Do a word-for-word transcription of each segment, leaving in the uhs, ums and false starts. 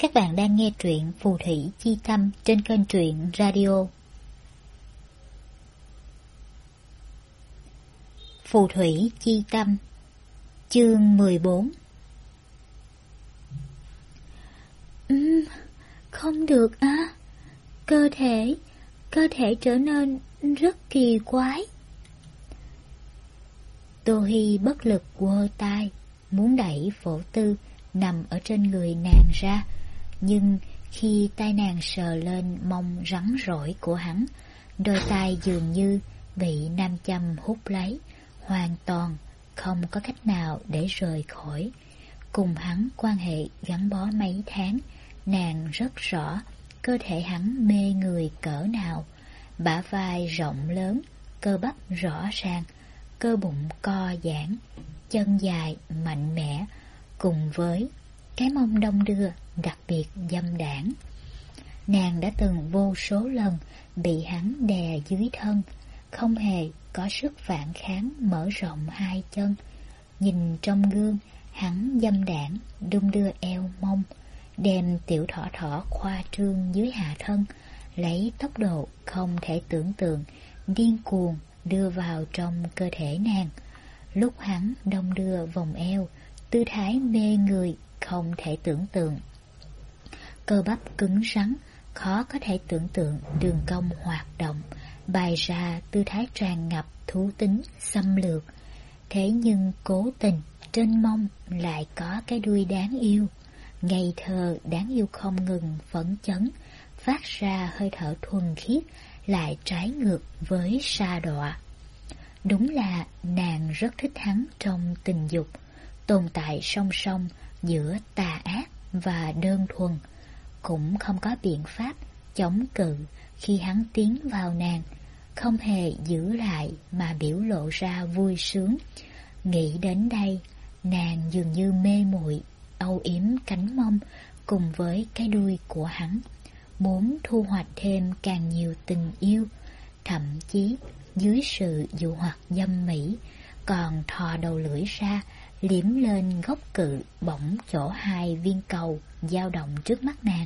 Các bạn đang nghe truyện Phù Thủy Chi Tâm trên kênh truyện radio. Phù Thủy Chi Tâm, chương mười bốn. Uhm, không được á, cơ thể, cơ thể trở nên rất kỳ quái. Tô Hi bất lực quơ tay, muốn đẩy Phổ Tư nằm ở trên người nàng ra, nhưng khi tay nàng sờ lên mông rắn rỏi của hắn, đôi tay dường như bị nam châm hút lấy, hoàn toàn không có cách nào để rời khỏi. Cùng hắn quan hệ gắn bó mấy tháng, nàng rất rõ cơ thể hắn mê người cỡ nào. Bả vai rộng lớn, cơ bắp rõ ràng, cơ bụng co giãn, chân dài mạnh mẽ, cùng với cái mông đong đưa đặc biệt dâm đãng. Nàng đã từng vô số lần bị hắn đè dưới thân, không hề có sức phản kháng, mở rộng hai chân. Nhìn trong gương, hắn dâm đãng đung đưa eo mông, đem tiểu thỏ thỏ khoa trương dưới hạ thân, lấy tốc độ không thể tưởng tượng, điên cuồng đưa vào trong cơ thể nàng. Lúc hắn đong đưa vòng eo, tư thái mê người không thể tưởng tượng. Cơ bắp cứng rắn, khó có thể tưởng tượng đường cong hoạt động, bày ra tư thái tràn ngập thú tính xâm lược. Thế nhưng cố tình trên mông lại có cái đuôi đáng yêu, ngây thơ đáng yêu không ngừng phấn chấn, phát ra hơi thở thuần khiết, lại trái ngược với sa đọa. Đúng là nàng rất thích hắn trong tình dục, tồn tại song song giữa tà ác và đơn thuần, cũng không có biện pháp chống cự khi hắn tiến vào nàng, không hề giữ lại mà biểu lộ ra vui sướng. Nghĩ đến đây, nàng dường như mê muội âu yếm cánh mông cùng với cái đuôi của hắn, muốn thu hoạch thêm càng nhiều tình yêu, thậm chí dưới sự dụ hoặc dâm mỹ, còn thò đầu lưỡi ra liếm lên gốc cự bỗng chỗ hai viên cầu dao động trước mắt nàng.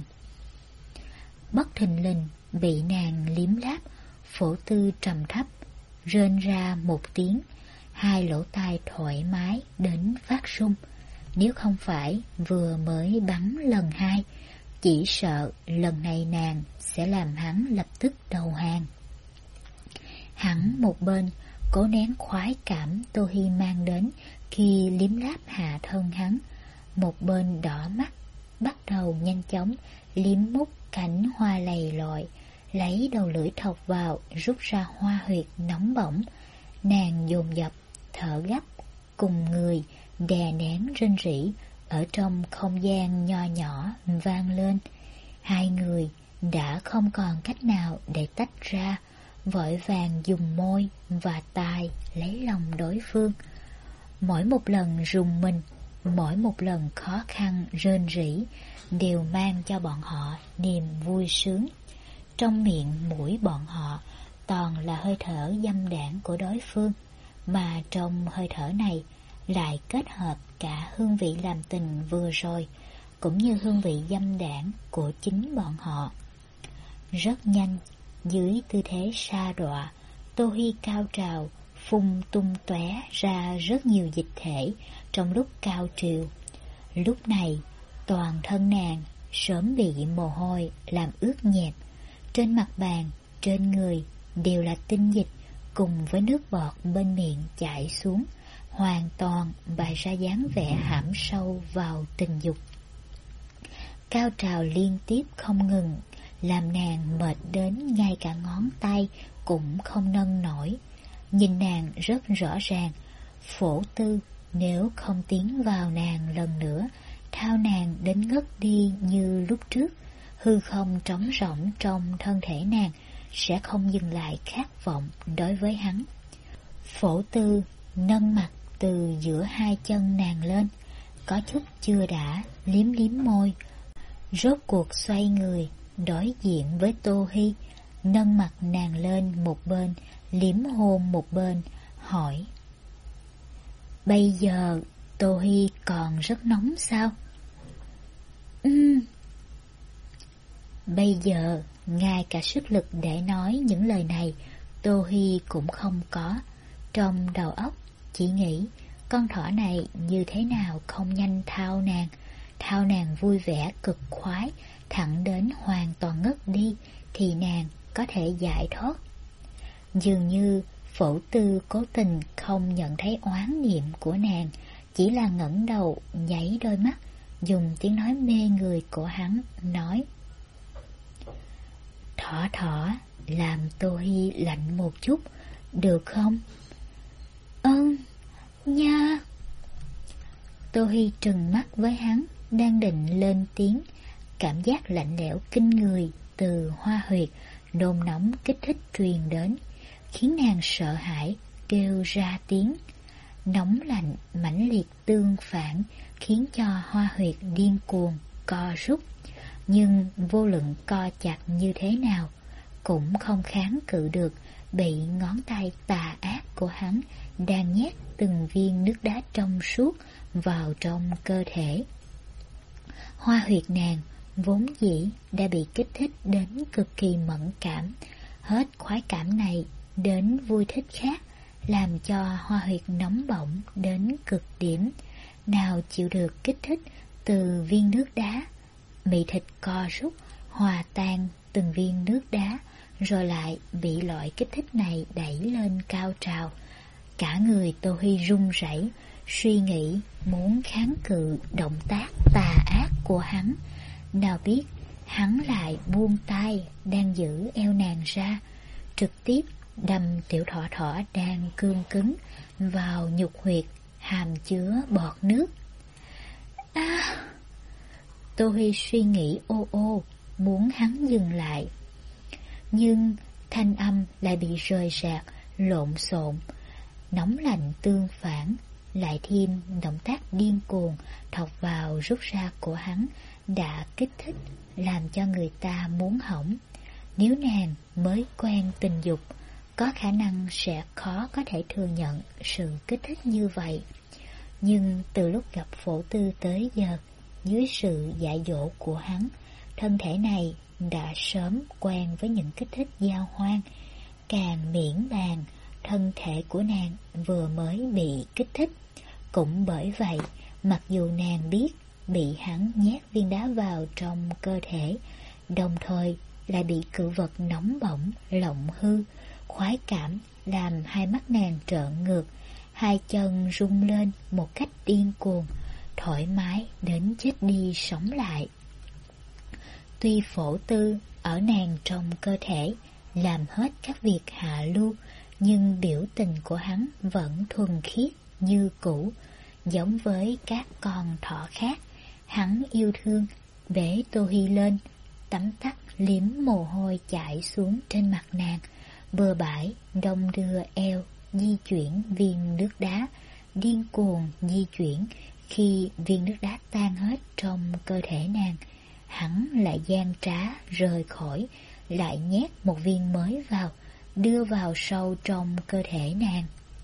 Bất thình lình bị nàng liếm láp, Phổ Tư trầm thấp rên ra một tiếng, hai lỗ tai thoải mái đến phát run. Nếu không phải vừa mới bắn lần hai, chỉ sợ lần này nàng sẽ làm hắn lập tức đầu hàng. Hắn một bên cố nén khoái cảm Tô Hi mang đến khi liếm láp hạ thân hắn, một bên đỏ mắt, bắt đầu nhanh chóng liếm mút cánh hoa lầy lội, lấy đầu lưỡi thọc vào rút ra hoa huyệt nóng bỏng. Nàng dồn dập thở gấp, cùng người đè nén rên rỉ ở trong không gian nho nhỏ vang lên. Hai người đã không còn cách nào để tách ra, vội vàng dùng môi và tai lấy lòng đối phương. Mỗi một lần rùng mình, mỗi một lần khó khăn rên rỉ đều mang cho bọn họ niềm vui sướng. Trong miệng mũi bọn họ toàn là hơi thở dâm đãng của đối phương, mà trong hơi thở này lại kết hợp cả hương vị làm tình vừa rồi, cũng như hương vị dâm đãng của chính bọn họ. Rất nhanh, dưới tư thế sa đọa, Tô Hi cao trào, phun tung tóe ra rất nhiều dịch thể trong lúc cao trào. Lúc này, toàn thân nàng sớm bị mồ hôi làm ướt nhẹp, trên mặt bàn, trên người đều là tinh dịch cùng với nước bọt bên miệng chảy xuống, hoàn toàn bày ra dáng vẻ hãm sâu vào tình dục. Cao trào liên tiếp không ngừng, làm nàng mệt đến ngay cả ngón tay cũng không nâng nổi. Nhìn nàng rất rõ ràng, Phổ Tư nếu không tiến vào nàng lần nữa, thao nàng đến ngất đi như lúc trước, hư không trống rỗng trong thân thể nàng sẽ không dừng lại khát vọng đối với hắn. Phổ Tư nâng mặt từ giữa hai chân nàng lên, có chút chưa đã liếm liếm môi, rốt cuộc xoay người đối diện với Tô Hi, nâng mặt nàng lên một bên, liếm hôn một bên, hỏi: Bây giờ Tô Hi còn rất nóng sao? Ừm, Bây giờ, ngay cả sức lực để nói những lời này, Tô Hi cũng không có. Trong đầu óc chỉ nghĩ con thỏ này như thế nào không nhanh thao nàng, thao nàng vui vẻ cực khoái, thẳng đến hoàn toàn ngất đi thì nàng có thể giải thoát. Dường như Phổ Tư cố tình không nhận thấy oán niệm của nàng, chỉ là ngẩng đầu nháy đôi mắt, dùng tiếng nói mê người của hắn nói: Thỏ thỏ, làm Tô Hi lạnh một chút, được không? Ơn, nha. Tô Hi trừng mắt với hắn, đang định lên tiếng, cảm giác lạnh lẽo kinh người từ hoa huyệt nôn nóng kích thích truyền đến, khiến nàng sợ hãi kêu ra tiếng. Nóng lạnh mãnh liệt tương phản khiến cho hoa huyệt điên cuồng co rút, nhưng vô luận co chặt như thế nào cũng không kháng cự được bị ngón tay tà ác của hắn đang nhét từng viên nước đá trong suốt vào trong cơ thể. Hoa huyệt nàng vốn dĩ đã bị kích thích đến cực kỳ mẫn cảm, hết khoái cảm này đến vui thích khác, làm cho hoa huyệt nóng bỏng đến cực điểm, nào chịu được kích thích từ viên nước đá. Bị thịt co rút, hòa tan từng viên nước đá, rồi lại bị loại kích thích này đẩy lên cao trào. Cả người Tô Hi run rẩy, suy nghĩ muốn kháng cự động tác tà ác của hắn. Nào biết hắn lại buông tay đang giữ eo nàng ra, trực tiếp đâm tiểu thỏ thỏ đang cương cứng vào nhục huyệt hàm chứa bọt nước. À! Tô Hi suy nghĩ ô ô, muốn hắn dừng lại, nhưng thanh âm lại bị rời rạc, lộn xộn, nóng lạnh tương phản, lại thêm động tác điên cuồng thọc vào rút ra của hắn đã kích thích, làm cho người ta muốn hỏng. Nếu nàng mới quen tình dục, có khả năng sẽ khó có thể thừa nhận sự kích thích như vậy. Nhưng từ lúc gặp Phổ Tư tới giờ, dưới sự dạy dỗ của hắn, thân thể này đã sớm quen với những kích thích giao hoan. Càng miễn bàn, thân thể của nàng vừa mới bị kích thích. Cũng bởi vậy, mặc dù nàng biết bị hắn nhét viên đá vào trong cơ thể, đồng thời lại bị cự vật nóng bỏng lộng hư, khoái cảm làm hai mắt nàng trợn ngược, hai chân rung lên một cách điên cuồng, thoải mái đến chết đi sống lại. Tuy Phổ Tư ở nàng trong cơ thể làm hết các việc hạ lưu, nhưng biểu tình của hắn vẫn thuần khiết như cũ. Giống với các con thỏ khác, hắn yêu thương bế Tô Hi lên, tắm tắt liếm mồ hôi chảy xuống trên mặt nàng, bừa bãi đong đưa eo di chuyển viên nước đá, điên cuồng di chuyển. Khi viên nước đá tan hết trong cơ thể nàng, hắn lại gian trá rời khỏi, lại nhét một viên mới vào, đưa vào sâu trong cơ thể nàng.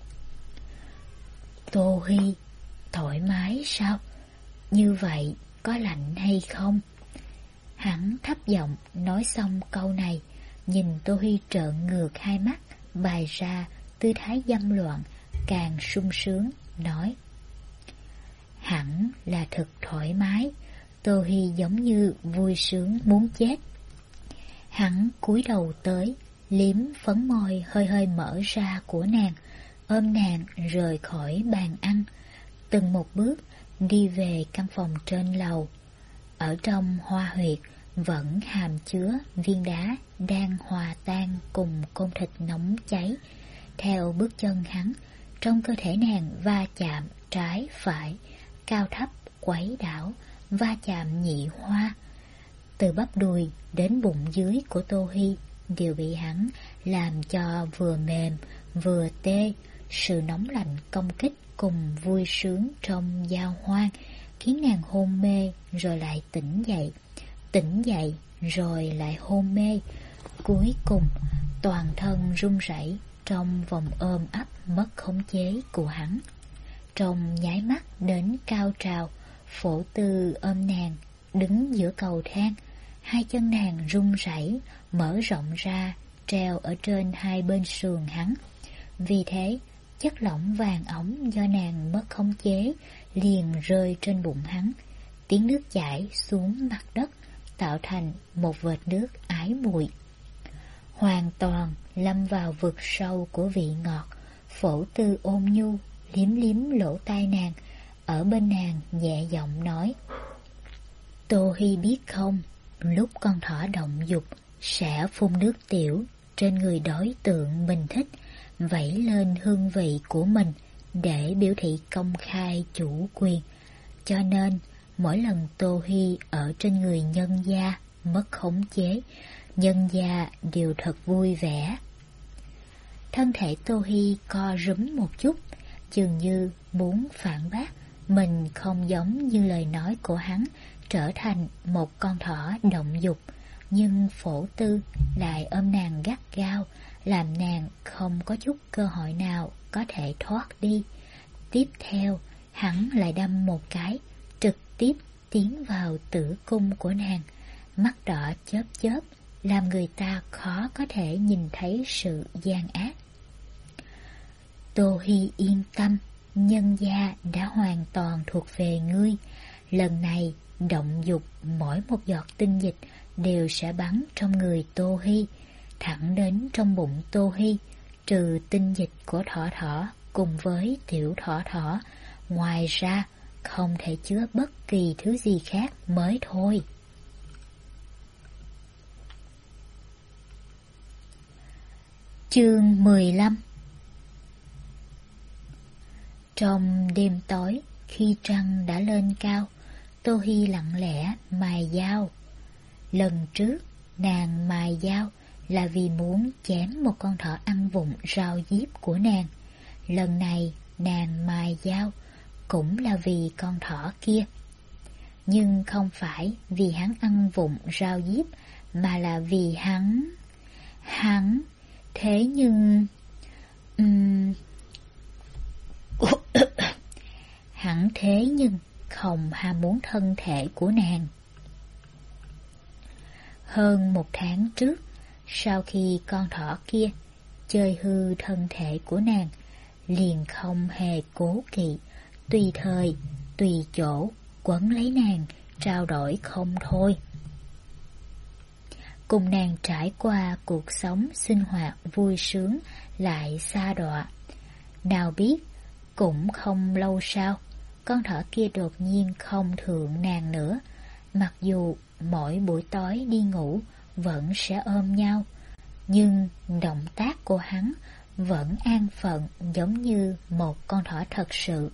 Tô Hi, thoải mái sao? Như vậy có lạnh hay không? Hắn thấp giọng nói xong câu này, nhìn Tô Hi trợn ngược hai mắt, bày ra tư thái dâm loạn, càng sung sướng, nói: Hẳn là thật thoải mái. Tô Hi giống như vui sướng muốn chết. Hắn cúi đầu tới, liếm phấn môi hơi hơi mở ra của nàng, ôm nàng rời khỏi bàn ăn, từng một bước đi về căn phòng trên lầu. Ở trong hoa huyệt vẫn hàm chứa viên đá đang hòa tan cùng côn thịt nóng cháy. Theo bước chân hắn, trong cơ thể nàng va chạm trái phải, cao thấp quấy đảo, va chạm nhị hoa. Từ bắp đùi đến bụng dưới của Tô Hi đều bị hắn làm cho vừa mềm vừa tê. Sự nóng lạnh công kích cùng vui sướng trong giao hoan khiến nàng hôn mê rồi lại tỉnh dậy, tỉnh dậy rồi lại hôn mê. Cuối cùng toàn thân run rẩy trong vòng ôm ấp mất khống chế của hắn. Trong nháy mắt đến cao trào, Phổ Tư ôm nàng đứng giữa cầu thang, Hai chân nàng run rẩy, mở rộng ra, treo ở trên hai bên sườn hắn. Vì thế, chất lỏng vàng óng do nàng mất khống chế liền rơi trên bụng hắn. Tiếng nước chảy xuống mặt đất, tạo thành một vệt nước ái muội. Hoàn toàn lâm vào vực sâu của vị ngọt. Phổ Tư ôn nhu liếm liếm lỗ tai nàng, ở bên nàng nhẹ giọng nói: Tô Hi biết không, lúc con thỏ động dục sẽ phun nước tiểu trên người đối tượng mình thích, vẩy lên hương vị của mình để biểu thị công khai chủ quyền. Cho nên mỗi lần Tô Hi ở trên người nhân gia mất khống chế, nhân gia đều thật vui vẻ. Thân thể Tô Hi co rúm một chút, dường như muốn phản bác mình không giống như lời nói của hắn, trở thành một con thỏ động dục. Nhưng Phổ Tư lại ôm nàng gắt gao, làm nàng không có chút cơ hội nào có thể thoát đi. Tiếp theo, hắn lại đâm một cái, trực tiếp tiến vào tử cung của nàng. Mắt đỏ chớp chớp, làm người ta khó có thể nhìn thấy sự gian ác. Tô Hi yên tâm, nhân gia đã hoàn toàn thuộc về ngươi. Lần này, động dục mỗi một giọt tinh dịch đều sẽ bắn trong người Tô Hi, thẳng đến trong bụng Tô Hi, trừ tinh dịch của thỏ thỏ cùng với tiểu thỏ thỏ. Ngoài ra, không thể chứa bất kỳ thứ gì khác mới thôi. Chương mười lăm. Trong đêm tối, khi trăng đã lên cao, Tô Hi lặng lẽ mài dao. Lần trước, nàng mài dao là vì muốn chém một con thỏ ăn vụng rau diếp của nàng. Lần này, nàng mài dao cũng là vì con thỏ kia. Nhưng không phải vì hắn ăn vụng rau diếp, mà là vì hắn... Hắn... Thế nhưng... Uhm... Hắn thế nhưng không ham muốn thân thể của nàng. Hơn một tháng trước, sau khi con thỏ kia chơi hư thân thể của nàng, liền không hề cố kỵ, tùy thời, tùy chỗ, quấn lấy nàng, trao đổi không thôi. Cùng nàng trải qua cuộc sống sinh hoạt vui sướng lại xa đọa. Nào biết, cũng không lâu sau, con thỏ kia đột nhiên không thượng nàng nữa. Mặc dù mỗi buổi tối đi ngủ vẫn sẽ ôm nhau, nhưng động tác của hắn vẫn an phận giống như một con thỏ thật sự.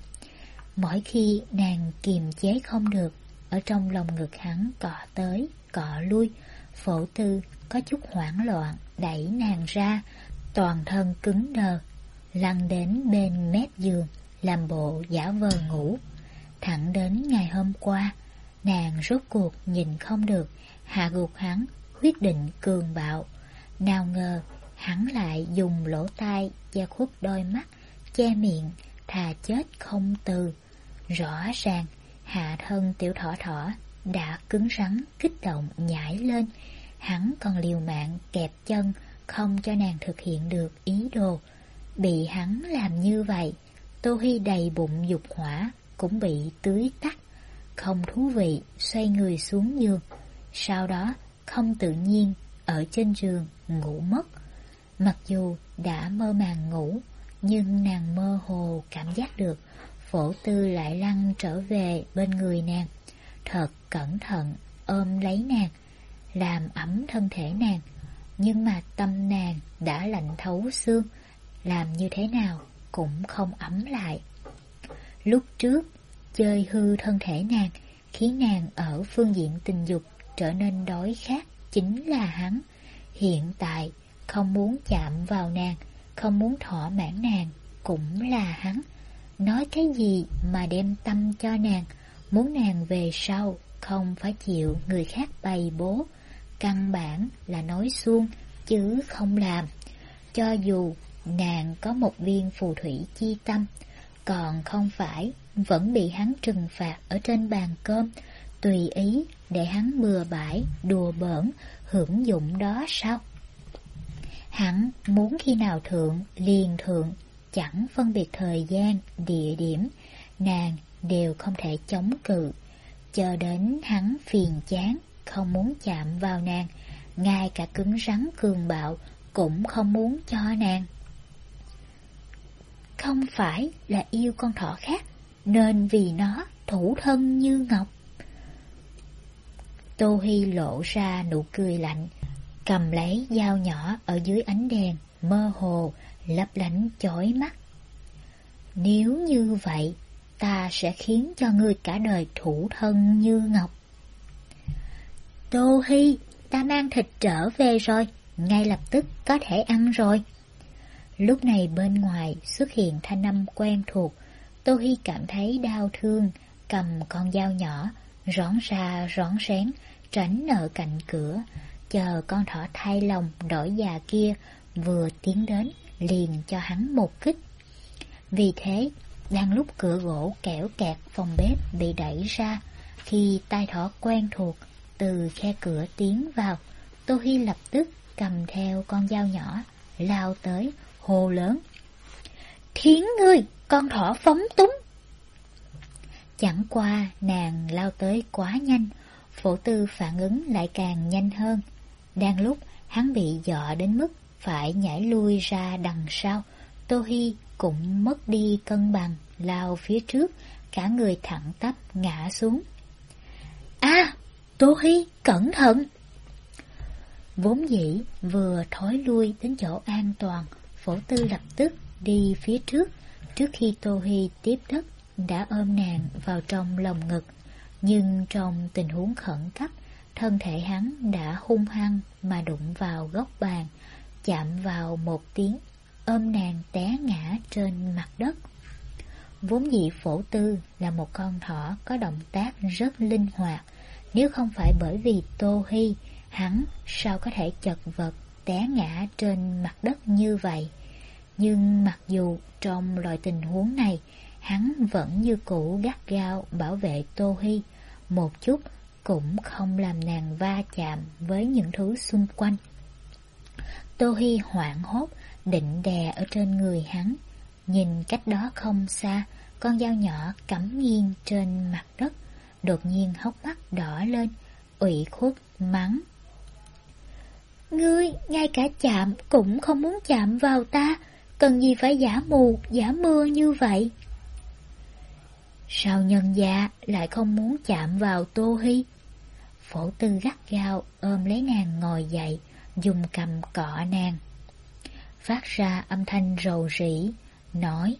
Mỗi khi nàng kiềm chế không được, ở trong lòng ngực hắn cọ tới, cọ lui, Phổ Tư có chút hoảng loạn đẩy nàng ra, toàn thân cứng đờ, lăn đến bên mép giường, làm bộ giả vờ ngủ. Thẳng đến ngày hôm qua, nàng rốt cuộc nhìn không được, hạ gục hắn, quyết định cường bạo. Nào ngờ, hắn lại dùng lỗ tai che khuất đôi mắt, che miệng, thà chết không từ. Rõ ràng, hạ thân tiểu thỏ thỏ đã cứng rắn, kích động nhảy lên. Hắn còn liều mạng kẹp chân, không cho nàng thực hiện được ý đồ. Bị hắn làm như vậy, Tô Hi đầy bụng dục hỏa cũng bị tưới tắt. Không thú vị, xoay người xuống giường. Sau đó, không tự nhiên, ở trên giường ngủ mất. Mặc dù đã mơ màng ngủ, nhưng nàng mơ hồ cảm giác được Phổ Tư lại lăn trở về bên người nàng, thật cẩn thận ôm lấy nàng, làm ấm thân thể nàng. Nhưng mà tâm nàng đã lạnh thấu xương, làm như thế nào cũng không ấm lại. Lúc trước, chơi hư thân thể nàng, khiến nàng ở phương diện tình dục trở nên đói khát chính là hắn. Hiện tại, không muốn chạm vào nàng, không muốn thỏa mãn nàng cũng là hắn. Nói cái gì mà đem tâm cho nàng, muốn nàng về sau không phải chịu người khác bày bố. Căn bản là nói suông chứ không làm. Cho dù nàng có một viên phù thủy chi tâm, còn không phải vẫn bị hắn trừng phạt ở trên bàn cơm, tùy ý để hắn bừa bãi, đùa bỡn, hưởng dụng đó sao? Hắn muốn khi nào thượng liền thượng, chẳng phân biệt thời gian, địa điểm, nàng đều không thể chống cự, chờ đến hắn phiền chán, không muốn chạm vào nàng, ngay cả cứng rắn cường bạo cũng không muốn cho nàng. Không phải là yêu con thỏ khác, nên vì nó thủ thân như ngọc. Tô Hi lộ ra nụ cười lạnh, cầm lấy dao nhỏ ở dưới ánh đèn, mơ hồ, lấp lánh chói mắt. Nếu như vậy, ta sẽ khiến cho ngươi cả đời thủ thân như ngọc. Tô Hi, ta mang thịt trở về rồi, ngay lập tức có thể ăn rồi. Lúc này bên ngoài xuất hiện thanh âm quen thuộc, Tô Hi cảm thấy đau thương, cầm con dao nhỏ, rón ra rón rén, tránh ở cạnh cửa, chờ con thỏ thay lòng đổi già kia vừa tiến đến liền cho hắn một kích. Vì thế, đang lúc cửa gỗ kẽo kẹt phòng bếp bị đẩy ra, khi tai thỏ quen thuộc từ khe cửa tiến vào, Tô Hi lập tức cầm theo con dao nhỏ, lao tới, hô lớn. Thiến ngươi, con thỏ phóng túng! Chẳng qua nàng lao tới quá nhanh, Phổ Tư phản ứng lại càng nhanh hơn. Đang lúc hắn bị dọa đến mức phải nhảy lui ra đằng sau, Tô Hi cũng mất đi cân bằng, lao phía trước, cả người thẳng tắp ngã xuống. À, Tô Hi, cẩn thận! Vốn dĩ vừa thối lui đến chỗ an toàn, Phổ Tư lập tức đi phía trước, trước khi Tô Hi tiếp đất đã ôm nàng vào trong lòng ngực. Nhưng trong tình huống khẩn cấp, thân thể hắn đã hung hăng mà đụng vào góc bàn, chạm vào một tiếng, ôm nàng té ngã trên mặt đất. Vốn dĩ Phổ Tư là một con thỏ có động tác rất linh hoạt, nếu không phải bởi vì Tô Hi, hắn sao có thể chật vật té ngã trên mặt đất như vậy. Nhưng mặc dù trong loại tình huống này, hắn vẫn như cũ gắt gao bảo vệ Tô Hi, một chút cũng không làm nàng va chạm với những thứ xung quanh. Tô Hi hoảng hốt, định đè ở trên người hắn, nhìn cách đó không xa, con dao nhỏ cắm nghiêng trên mặt đất, đột nhiên hốc mắt đỏ lên, ủy khuất mắng. Ngươi ngay cả chạm cũng không muốn chạm vào ta, cần gì phải giả mù, giả mưa như vậy? Sao nhân gia lại không muốn chạm vào Tô Hi? Phổ Tư gắt gao ôm lấy nàng ngồi dậy, dùng cầm cọ nàng, phát ra âm thanh rầu rĩ, nói.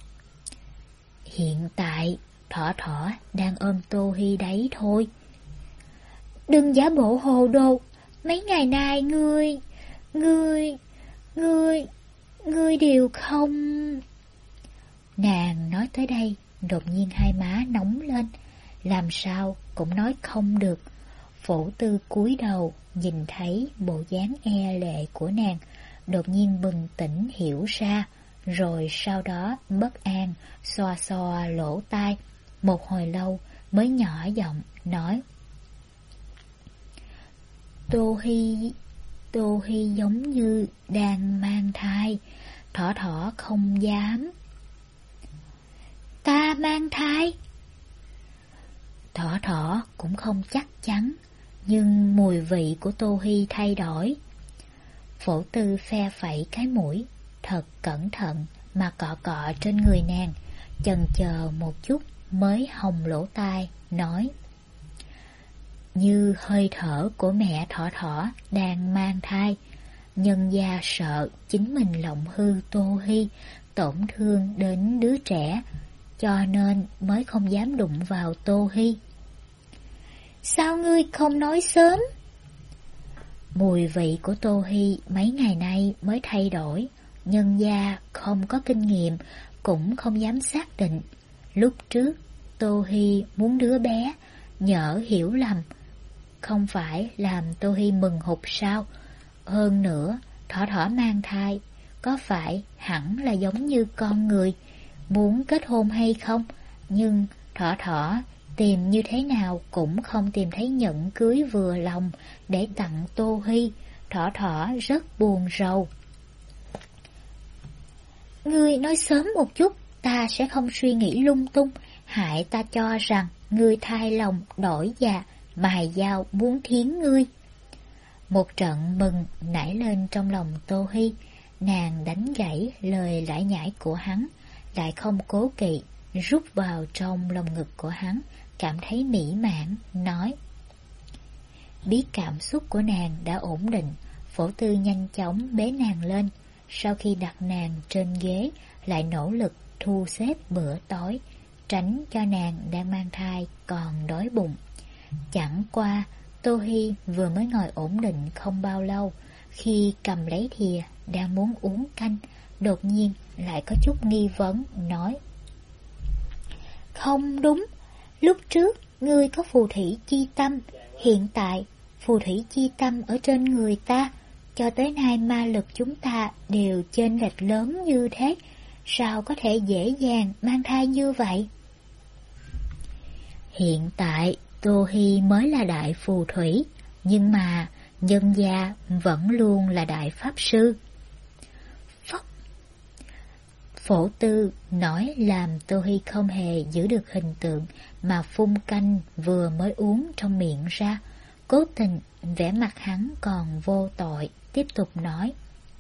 Hiện tại, thỏ thỏ đang ôm Tô Hi đấy thôi. Đừng giả bộ hồ đồ, mấy ngày nay ngươi, ngươi, ngươi, ngươi đều không... Nàng nói tới đây, đột nhiên hai má nóng lên, làm sao cũng nói không được. Phổ Tư cúi đầu, nhìn thấy bộ dáng e lệ của nàng, đột nhiên bừng tỉnh hiểu ra, rồi sau đó bất an, xoa xoa lỗ tai, một hồi lâu mới nhỏ giọng nói. Tô Hi, Tô Hi giống như đang mang thai, thỏ thỏ không dám. Ta mang thai? Thỏ thỏ cũng không chắc chắn, nhưng mùi vị của Tô Hi thay đổi. Phổ Tư phe phẩy cái mũi, thật cẩn thận mà cọ cọ trên người nàng, chần chờ một chút mới hồng lỗ tai, nói. Như hơi thở của mẹ thỏ thỏ đang mang thai, nhân gia sợ chính mình lộng hư Tô Hi, tổn thương đến đứa trẻ, cho nên mới không dám đụng vào Tô Hi. Sao ngươi không nói sớm? Mùi vị của Tô Hi mấy ngày nay mới thay đổi, nhân gia không có kinh nghiệm, cũng không dám xác định. Lúc trước, Tô Hi muốn đứa bé, nhỡ hiểu lầm, không phải làm Tô Hi mừng hụt sao? Hơn nữa, thỏ thỏ mang thai, có phải hẳn là giống như con người, muốn kết hôn hay không? Nhưng thỏ thỏ tìm như thế nào cũng không tìm thấy nhẫn cưới vừa lòng để tặng Tô Hi. Thỏ Thỏ rất buồn rầu. Ngươi nói sớm một chút, ta sẽ không suy nghĩ lung tung, hại ta cho rằng ngươi thay lòng đổi dạ, mài dao muốn thiến ngươi. Một trận mừng nảy lên trong lòng Tô Hi, nàng đánh gãy lời lải nhải của hắn, lại không cố kỵ, rút vào trong lồng ngực của hắn, cảm thấy mỹ mãn, nói. Biết cảm xúc của nàng đã ổn định, Phổ Tư nhanh chóng bế nàng lên, sau khi đặt nàng trên ghế, lại nỗ lực thu xếp bữa tối, tránh cho nàng đang mang thai còn đói bụng. Chẳng qua, Tô Hi vừa mới ngồi ổn định không bao lâu, khi cầm lấy thìa đang muốn uống canh, đột nhiên lại có chút nghi vấn, nói. Không đúng, lúc trước ngươi có phù thủy chi tâm, hiện tại phù thủy chi tâm ở trên người ta, cho tới nay ma lực chúng ta đều chênh lệch lớn như thế, sao có thể dễ dàng mang thai như vậy? Hiện tại Tô Hi mới là đại phù thủy, nhưng mà nhân gia vẫn luôn là đại pháp sư. Phốc! Phổ Tư nói làm Tô Hi không hề giữ được hình tượng mà phun canh vừa mới uống trong miệng ra, cố tình vẻ mặt hắn còn vô tội, tiếp tục nói.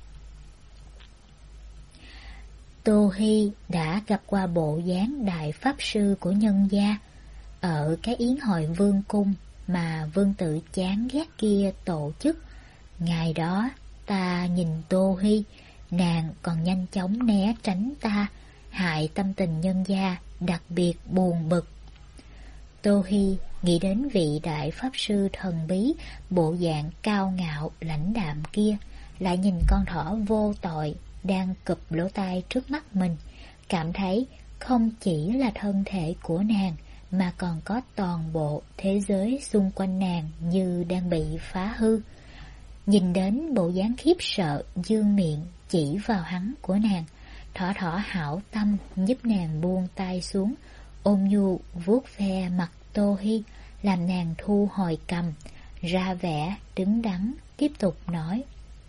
Tô Hi đã gặp qua bộ dáng đại pháp sư của nhân gia ở cái yến hội vương cung mà vương tử chán ghét kia tổ chức. Ngày đó ta nhìn Tô Hi, nàng còn nhanh chóng né tránh ta, hại tâm tình nhân gia đặc biệt buồn bực. Tô Hi nghĩ đến vị đại pháp sư thần bí, bộ dạng cao ngạo lãnh đạm kia, lại nhìn con thỏ vô tội đang cụp lỗ tai trước mắt mình, cảm thấy không chỉ là thân thể của nàng mà còn có toàn bộ thế giới xung quanh nàng như đang bị phá hư. Nhìn đến bộ dáng khiếp sợ dương miệng chỉ vào hắn của nàng, thỏ thỏ hảo tâm giúp nàng buông tay xuống, ôm nhu vuốt ve mặt Tô Hi, làm nàng thu hồi cầm, ra vẻ đứng đắn, tiếp tục nói.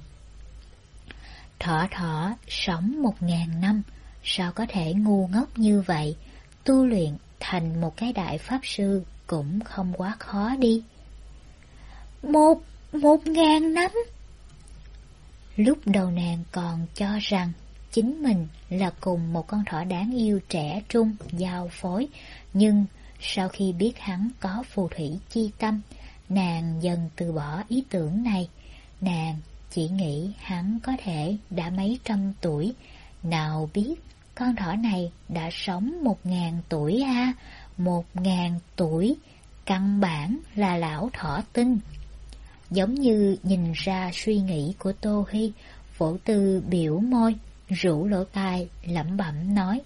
Thỏ thỏ sống một ngàn năm, sao có thể ngu ngốc như vậy, tu luyện thành một cái đại pháp sư cũng không quá khó đi. Một, một ngàn năm? Lúc đầu nàng còn cho rằng chính mình là cùng một con thỏ đáng yêu trẻ trung giao phối, nhưng sau khi biết hắn có phù thủy chi tâm, nàng dần từ bỏ ý tưởng này. Nàng chỉ nghĩ hắn có thể đã mấy trăm tuổi, nào biết con thỏ này đã sống một ngàn tuổi a, một ngàn tuổi, căn bản là lão thỏ tinh. Giống như nhìn ra suy nghĩ của Tô Hi, Phổ Tư biểu môi, rũ lỗ tai, lẩm bẩm nói.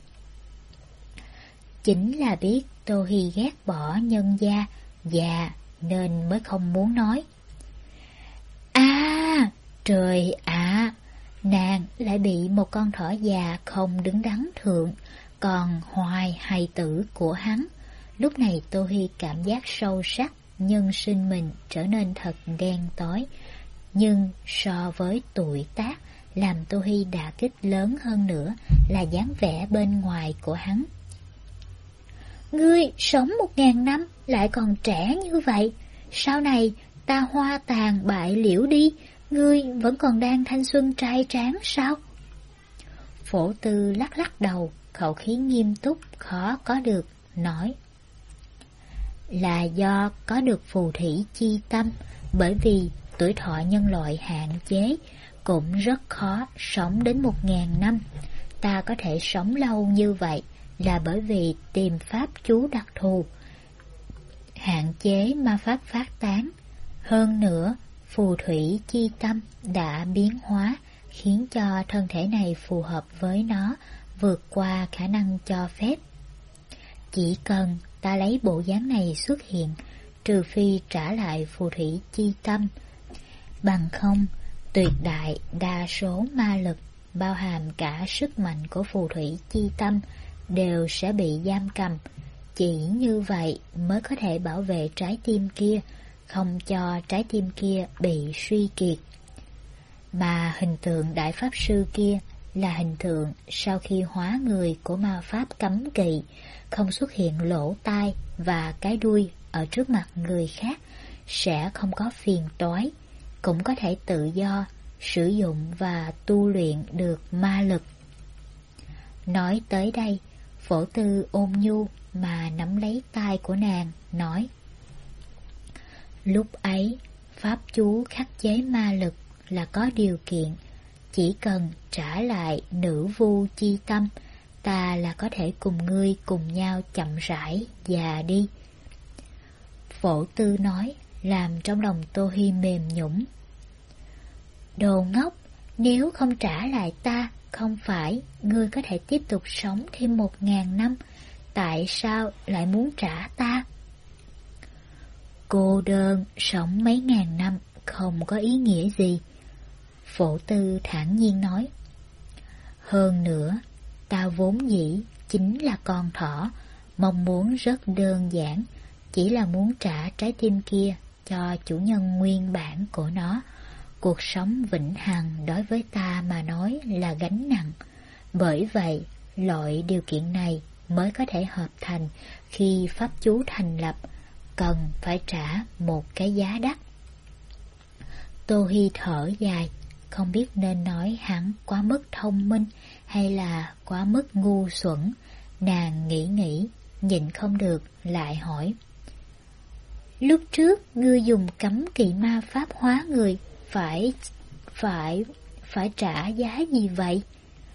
Chính là biết Tô Hi ghét bỏ nhân gia, già nên mới không muốn nói. À, trời ạ, à, nàng lại bị một con thỏ già không đứng đắn thượng, còn hoài hài tử của hắn. Lúc này Tô Hi cảm giác sâu sắc, nhân sinh mình trở nên thật đen tối. Nhưng so với tuổi tác, làm Tô Hi đả kích lớn hơn nữa là dáng vẻ bên ngoài của hắn. Ngươi sống một ngàn năm lại còn trẻ như vậy, sau này ta hoa tàn bại liễu đi, ngươi vẫn còn đang thanh xuân trai tráng sao? Phổ Tư lắc lắc đầu, khẩu khí nghiêm túc khó có được, nói. Là do có được phù thủy chi tâm, bởi vì tuổi thọ nhân loại hạn chế, cũng rất khó sống đến một ngàn năm. Ta có thể sống lâu như vậy là bởi vì tìm pháp chú đặc thù, hạn chế ma pháp phát tán. Hơn nữa, phù thủy chi tâm đã biến hóa, khiến cho thân thể này phù hợp với nó, vượt qua khả năng cho phép. Chỉ cần ta lấy bộ dáng này xuất hiện, trừ phi trả lại phù thủy chi tâm, bằng không, tuyệt đại đa số ma lực, bao hàm cả sức mạnh của phù thủy chi tâm, đều sẽ bị giam cầm. Chỉ như vậy mới có thể bảo vệ trái tim kia, không cho trái tim kia bị suy kiệt. Mà hình tượng đại pháp sư kia là hình tượng sau khi hóa người của ma pháp cấm kỵ, không xuất hiện lỗ tai và cái đuôi ở trước mặt người khác, sẽ không có phiền toái, cũng có thể tự do sử dụng và tu luyện được ma lực. Nói tới đây, Phổ Tư ôn nhu mà nắm lấy tay của nàng, nói: Lúc ấy, pháp chú khắc chế ma lực là có điều kiện, chỉ cần trả lại nữ vu chi tâm, ta là có thể cùng ngươi cùng nhau chậm rãi già đi. Phổ Tư nói, làm trong lòng Tô Hi mềm nhũn. Đồ ngốc, nếu không trả lại ta, không phải ngươi có thể tiếp tục sống thêm một ngàn năm, tại sao lại muốn trả ta? Cô đơn sống mấy ngàn năm không có ý nghĩa gì. Phổ Tư thản nhiên nói. Hơn nữa, ta vốn dĩ chính là con thỏ, mong muốn rất đơn giản, chỉ là muốn trả trái tim kia cho chủ nhân nguyên bản của nó. Cuộc sống vĩnh hằng đối với ta mà nói là gánh nặng. Bởi vậy, loại điều kiện này mới có thể hợp thành khi pháp chú thành lập, cần phải trả một cái giá đắt. Tô Hi thở dài, không biết nên nói hắn quá mức thông minh hay là quá mức ngu xuẩn. Nàng nghĩ nghĩ, nhịn không được, lại hỏi. Lúc trước ngươi dùng cấm kỵ ma pháp hóa người, phải, phải, phải trả giá gì vậy?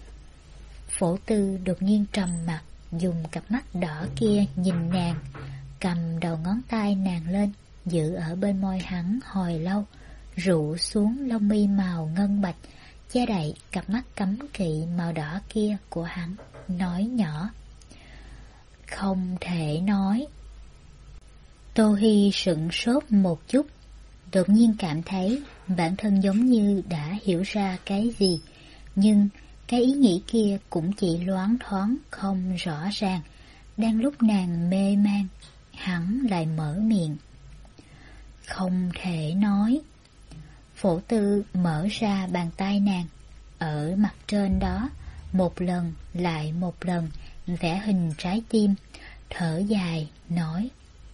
Phổ Tư đột nhiên trầm mặt, dùng cặp mắt đỏ kia nhìn nàng, cầm đầu ngón tay nàng lên, giữ ở bên môi hắn hồi lâu, rụ xuống lông mi màu ngân bạch, che đậy cặp mắt cấm kỵ màu đỏ kia của hắn, nói nhỏ. Không thể nói. Tô Hi sững sốt một chút, đột nhiên cảm thấy bản thân giống như đã hiểu ra cái gì, nhưng cái ý nghĩ kia cũng chỉ loáng thoáng không rõ ràng. Đang lúc nàng mê man, hắn lại mở miệng. Không thể nói. Phổ Tư mở ra bàn tay nàng, ở mặt trên đó một lần lại một lần vẽ hình trái tim, thở dài nói.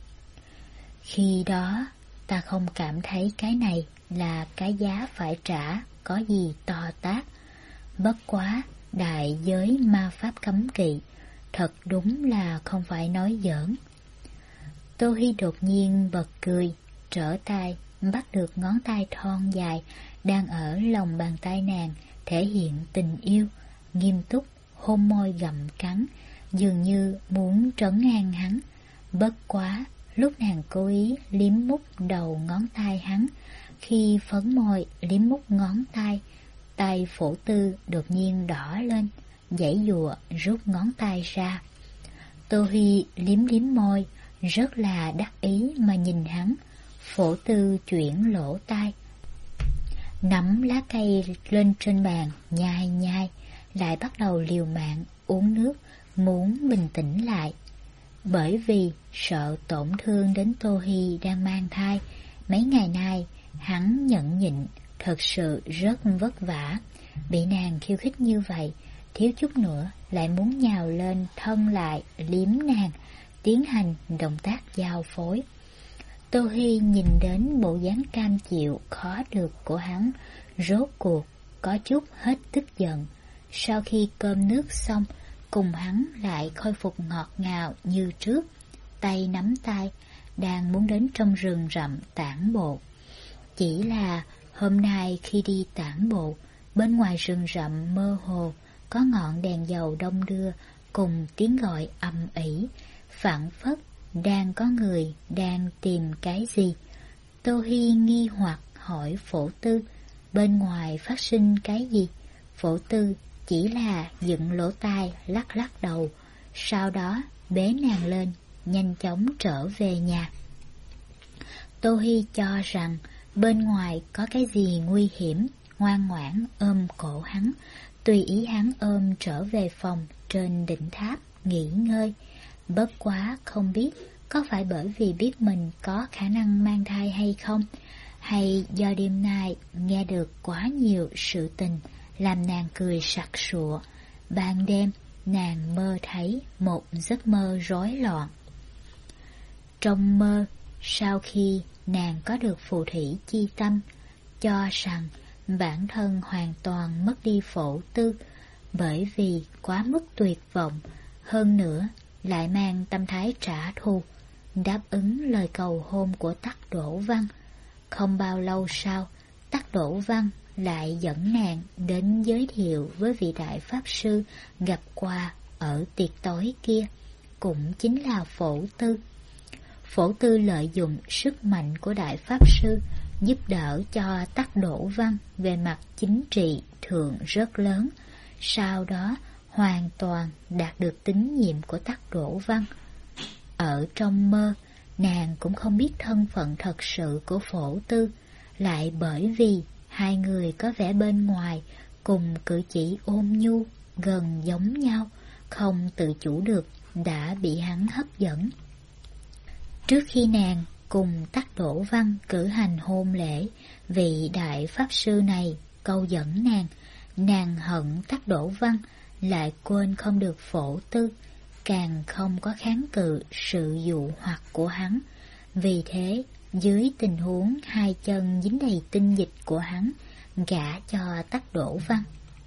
Khi đó ta không cảm thấy cái này là cái giá phải trả có gì to tát. Bất quá đại giới ma pháp cấm kỵ, thật đúng là không phải nói giỡn. Tô Hi đột nhiên bật cười, trở tay bắt được ngón tay thon dài đang ở lòng bàn tay nàng, thể hiện tình yêu, nghiêm túc hôn môi gặm cắn, dường như muốn trấn an hắn. Bất quá lúc nàng cố ý liếm mút đầu ngón tay hắn, khi phấn môi liếm mút ngón tay, tay Phổ Tư đột nhiên đỏ lên, giãy giụa rút ngón tay ra. Tô Hi liếm liếm môi, rất là đắc ý mà nhìn hắn. Phổ Tư chuyển lỗ tai, nắm lá cây lên trên bàn, nhai nhai, lại bắt đầu liều mạng uống nước, muốn bình tĩnh lại. Bởi vì sợ tổn thương đến Tô Hi đang mang thai, mấy ngày nay hắn nhẫn nhịn, thật sự rất vất vả. Bị nàng khiêu khích như vậy, thiếu chút nữa lại muốn nhào lên thân lại liếm nàng, tiến hành động tác giao phối. Tô Hi nhìn đến bộ dáng cam chịu khó được của hắn, rốt cuộc có chút hết tức giận. Sau khi cơm nước xong, cùng hắn lại khôi phục ngọt ngào như trước, tay nắm tay, đang muốn đến trong rừng rậm tản bộ. Chỉ là hôm nay khi đi tản bộ, bên ngoài rừng rậm mơ hồ có ngọn đèn dầu đông đưa cùng tiếng gọi ầm ĩ, phảng phất đang có người đang tìm cái gì. Tô Hi nghi hoặc hỏi Phổ Tư, bên ngoài phát sinh cái gì? Phổ Tư chỉ là dựng lỗ tai lắc lắc đầu, sau đó bế nàng lên, nhanh chóng trở về nhà. Tô Hi cho rằng bên ngoài có cái gì nguy hiểm, ngoan ngoãn ôm cổ hắn, tùy ý hắn ôm trở về phòng trên đỉnh tháp nghỉ ngơi. Bất quá không biết có phải bởi vì biết mình có khả năng mang thai hay không, hay do đêm nay nghe được quá nhiều sự tình làm nàng cười sặc sụa. Ban đêm nàng mơ thấy một giấc mơ rối loạn. Trong mơ, sau khi nàng có được phù thủy chi tâm, cho rằng bản thân hoàn toàn mất đi phổ tư, bởi vì quá mức tuyệt vọng, hơn nữa lại mang tâm thái trả thù, đáp ứng lời cầu hôn của Tắc Đỗ Văn. Không bao lâu sau, Tắc Đỗ Văn lại dẫn nàng đến giới thiệu với vị đại pháp sư gặp qua ở tiệc tối kia, cũng chính là Phổ Tư. Phổ Tư lợi dụng sức mạnh của đại pháp sư giúp đỡ cho Tắc Đỗ Văn về mặt chính trị thượng rất lớn, sau đó hoàn toàn đạt được tín nhiệm của Tắc Đỗ Văn. Ở trong mơ, nàng cũng không biết thân phận thật sự của Phổ Tư, lại bởi vì hai người có vẻ bên ngoài cùng cử chỉ ôn nhu, gần giống nhau, không tự chủ được đã bị hắn hấp dẫn. Trước khi nàng cùng Tắc Đỗ Văn cử hành hôn lễ, vị đại pháp sư này câu dẫn nàng, nàng hận Tắc Đỗ Văn, lại quên không được Phổ Tư, càng không có kháng cự sự dụ hoặc của hắn. Vì thế, dưới tình huống hai chân dính đầy tinh dịch của hắn, gả cho Tắc Đỗ Văn.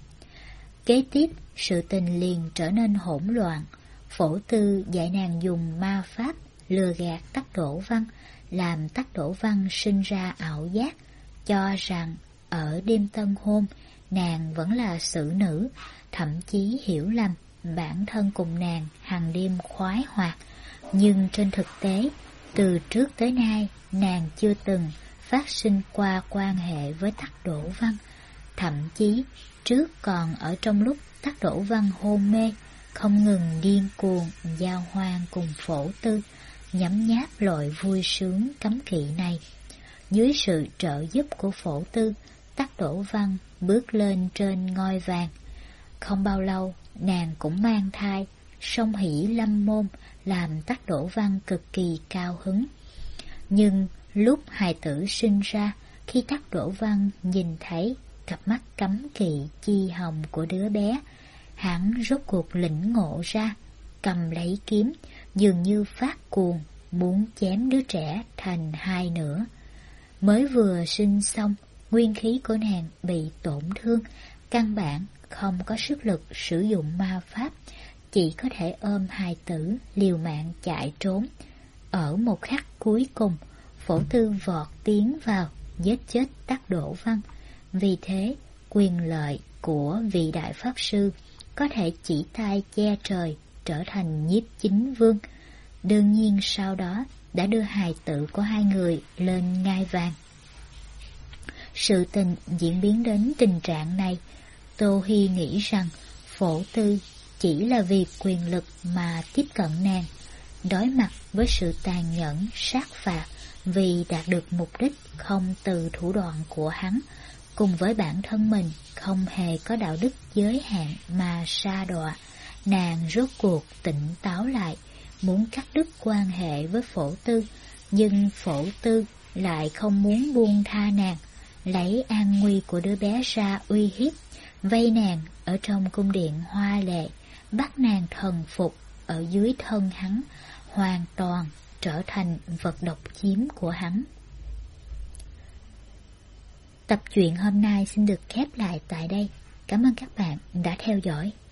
Kế tiếp, sự tình liền trở nên hỗn loạn. Phổ Tư dạy nàng dùng ma pháp lừa gạt Tắc Đỗ Văn, làm Tắc Đỗ Văn sinh ra ảo giác, cho rằng ở đêm tân hôn nàng vẫn là xử nữ, thậm chí hiểu lầm bản thân cùng nàng hàng đêm khoái hoạt. Nhưng trên thực tế, từ trước tới nay nàng chưa từng phát sinh qua quan hệ với Tắc Đỗ Văn. Thậm chí trước còn ở trong lúc Tắc Đỗ Văn hôn mê, không ngừng điên cuồng giao hoan cùng Phổ Tư, nhấm nháp loại vui sướng cấm kỵ này. Dưới sự trợ giúp của Phổ Tư, Tắc Đỗ Văn bước lên trên ngôi vàng. Không bao lâu, nàng cũng mang thai, song hỷ lâm môn, làm Tắc Đỗ Văn cực kỳ cao hứng. Nhưng lúc hài tử sinh ra, khi Tắc Đỗ Văn nhìn thấy cặp mắt cấm kỵ chi hồng của đứa bé, hắn rốt cuộc lĩnh ngộ ra, cầm lấy kiếm, dường như phát cuồng, muốn chém đứa trẻ thành hai nửa. Mới vừa sinh xong, nguyên khí của nàng bị tổn thương, căn bản không có sức lực sử dụng ma pháp, chỉ có thể ôm hài tử liều mạng chạy trốn. Ở một khắc cuối cùng, Phổ Tư vọt tiến vào, giết chết Tắc Đỗ Văn. Vì thế, quyền lợi của vị đại pháp sư có thể chỉ tay che trời, trở thành nhiếp chính vương. Đương nhiên sau đó đã đưa hài tử của hai người lên ngai vàng. Sự tình diễn biến đến tình trạng này, Tô Hi nghĩ rằng Phổ Tư chỉ là vì quyền lực mà tiếp cận nàng, đối mặt với sự tàn nhẫn, sát phạt vì đạt được mục đích không từ thủ đoạn của hắn, cùng với bản thân mình không hề có đạo đức giới hạn mà sa đọa. Nàng rốt cuộc tỉnh táo lại, muốn cắt đứt quan hệ với Phổ Tư, nhưng Phổ Tư lại không muốn buông tha nàng, lấy an nguy của đứa bé ra uy hiếp, vây nàng ở trong cung điện hoa lệ, bắt nàng thần phục ở dưới thân hắn, hoàn toàn trở thành vật độc chiếm của hắn. Tập truyện hôm nay xin được khép lại tại đây. Cảm ơn các bạn đã theo dõi.